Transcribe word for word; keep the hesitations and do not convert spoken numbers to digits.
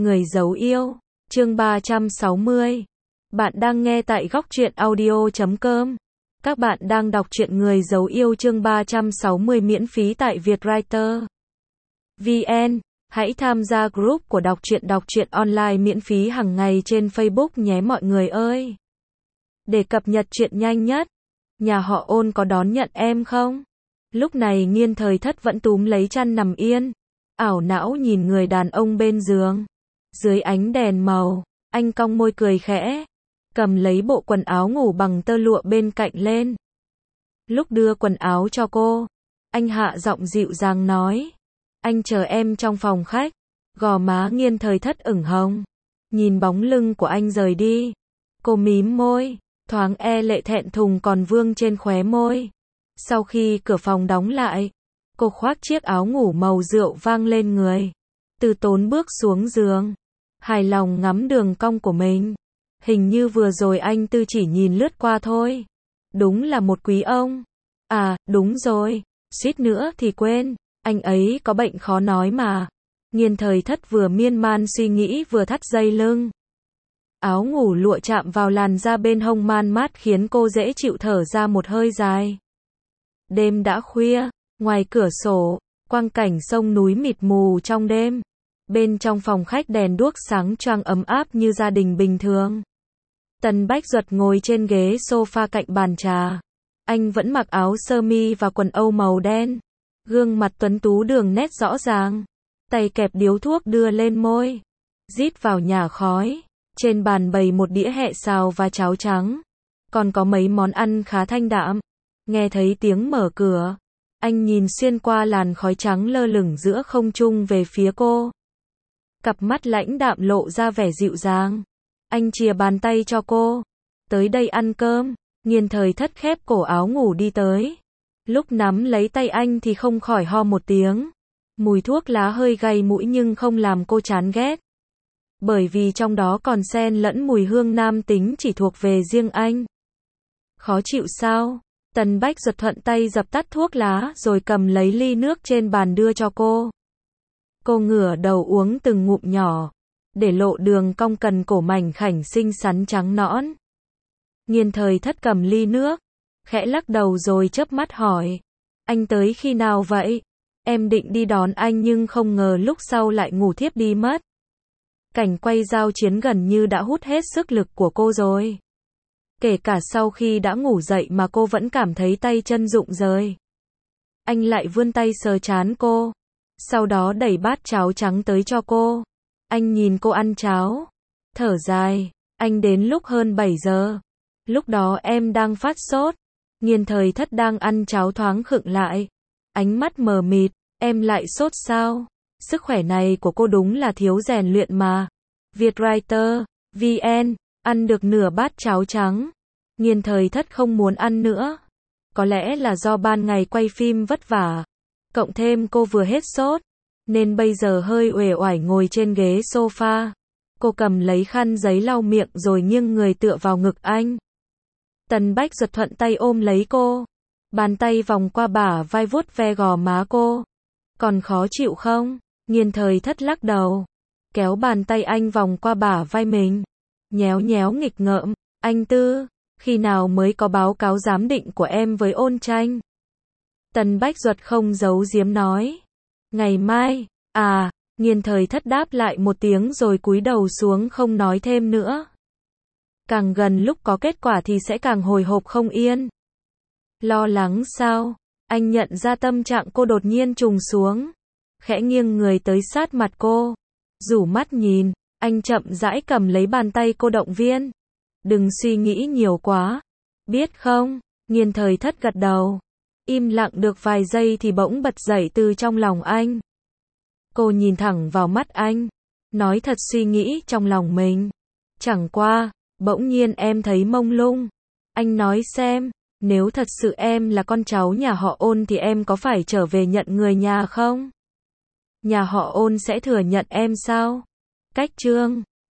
Người giấu yêu, chương ba trăm sáu mươi. Bạn đang nghe tại góc truyện audio chấm com. Các bạn đang đọc truyện Người giấu yêu chương ba trăm sáu mươi miễn phí tại Vietwriter vê en. Hãy tham gia group của đọc truyện đọc truyện online miễn phí hàng ngày trên Facebook nhé mọi người ơi. Để cập nhật truyện nhanh nhất, nhà họ Ôn có đón nhận em không? Lúc này Nghiên Thời Thất vẫn túm lấy chăn nằm yên, ảo não nhìn người đàn ông bên giường. Dưới ánh đèn màu, anh cong môi cười khẽ, cầm lấy bộ quần áo ngủ bằng tơ lụa bên cạnh lên. Lúc đưa quần áo cho cô, anh hạ giọng dịu dàng nói, anh chờ em trong phòng khách. Gò má Nghiên Thời Thất ửng hồng, nhìn bóng lưng của anh rời đi, cô mím môi, thoáng e lệ thẹn thùng còn vương trên khóe môi. Sau khi cửa phòng đóng lại, cô khoác chiếc áo ngủ màu rượu vang lên người, từ tốn bước xuống giường, hài lòng ngắm đường cong của mình. Hình như vừa rồi anh Tư chỉ nhìn lướt qua thôi. Đúng là một quý ông. À, đúng rồi, suýt nữa thì quên, anh ấy có bệnh khó nói mà. Nghiên Thời Thất vừa miên man suy nghĩ vừa thắt dây lưng. Áo ngủ lụa chạm vào làn da bên hông man mát khiến cô dễ chịu thở ra một hơi dài. Đêm đã khuya, ngoài cửa sổ, quang cảnh sông núi mịt mù trong đêm. Bên trong phòng khách đèn đuốc sáng choang ấm áp như gia đình bình thường. Tần Bách Duật ngồi trên ghế sofa cạnh bàn trà. Anh vẫn mặc áo sơ mi và quần âu màu đen. Gương mặt tuấn tú đường nét rõ ràng. Tay kẹp điếu thuốc đưa lên môi. Rít vào nhả khói. Trên bàn bày một đĩa hẹ xào và cháo trắng. Còn có mấy món ăn khá thanh đạm. Nghe thấy tiếng mở cửa, anh nhìn xuyên qua làn khói trắng lơ lửng giữa không trung về phía cô. Cặp mắt lãnh đạm lộ ra vẻ dịu dàng. Anh chìa bàn tay cho cô. Tới đây ăn cơm. Nghiên Thời Thất khép cổ áo ngủ đi tới. Lúc nắm lấy tay anh thì không khỏi ho một tiếng. Mùi thuốc lá hơi gay mũi nhưng không làm cô chán ghét. Bởi vì trong đó còn xen lẫn mùi hương nam tính chỉ thuộc về riêng anh. Khó chịu sao? Tần Bách Duật thuận tay dập tắt thuốc lá rồi cầm lấy ly nước trên bàn đưa cho cô. Cô ngửa đầu uống từng ngụm nhỏ, để lộ đường cong cần cổ mảnh khảnh xinh xắn trắng nõn. Nghiên Thời Thất cầm ly nước, khẽ lắc đầu rồi chớp mắt hỏi, anh tới khi nào vậy? Em định đi đón anh nhưng không ngờ lúc sau lại ngủ thiếp đi mất. Cảnh quay giao chiến gần như đã hút hết sức lực của cô rồi. Kể cả sau khi đã ngủ dậy mà cô vẫn cảm thấy tay chân rụng rời. Anh lại vươn tay sờ trán cô, sau đó đẩy bát cháo trắng tới cho cô. Anh nhìn cô ăn cháo, thở dài, anh đến lúc hơn bảy giờ. Lúc đó em đang phát sốt. Nghiên Thời Thất đang ăn cháo thoáng khựng lại, ánh mắt mờ mịt, em lại sốt sao? Sức khỏe này của cô đúng là thiếu rèn luyện mà. Vietwriter vê en, ăn được nửa bát cháo trắng. Nghiên Thời Thất không muốn ăn nữa. Có lẽ là do ban ngày quay phim vất vả, cộng thêm cô vừa hết sốt, nên bây giờ hơi uể oải ngồi trên ghế sofa. Cô cầm lấy khăn giấy lau miệng rồi nghiêng người tựa vào ngực anh. Tần Bách Duật thuận tay ôm lấy cô, bàn tay vòng qua bả vai vuốt ve gò má cô. Còn khó chịu không? Nghiên Thời Thất lắc đầu, kéo bàn tay anh vòng qua bả vai mình, nhéo nhéo nghịch ngợm, anh Tư, khi nào mới có báo cáo giám định của em với Ôn Tranh? Tần Bách Duật không giấu giếm nói, ngày mai. À, Nghiên Thời Thất đáp lại một tiếng rồi cúi đầu xuống không nói thêm nữa. Càng gần lúc có kết quả thì sẽ càng hồi hộp không yên. Lo lắng sao? Anh nhận ra tâm trạng cô đột nhiên trùng xuống, khẽ nghiêng người tới sát mặt cô, rủ mắt nhìn, anh chậm rãi cầm lấy bàn tay cô động viên. Đừng suy nghĩ nhiều quá, biết không? Nghiên Thời Thất gật đầu, im lặng được vài giây thì bỗng bật dậy từ trong lòng anh. Cô nhìn thẳng vào mắt anh, nói thật suy nghĩ trong lòng mình. Chẳng qua, bỗng nhiên em thấy mông lung. Anh nói xem, nếu thật sự em là con cháu nhà họ Ôn thì em có phải trở về nhận người nhà không? Nhà họ Ôn sẽ thừa nhận em sao? Cách chương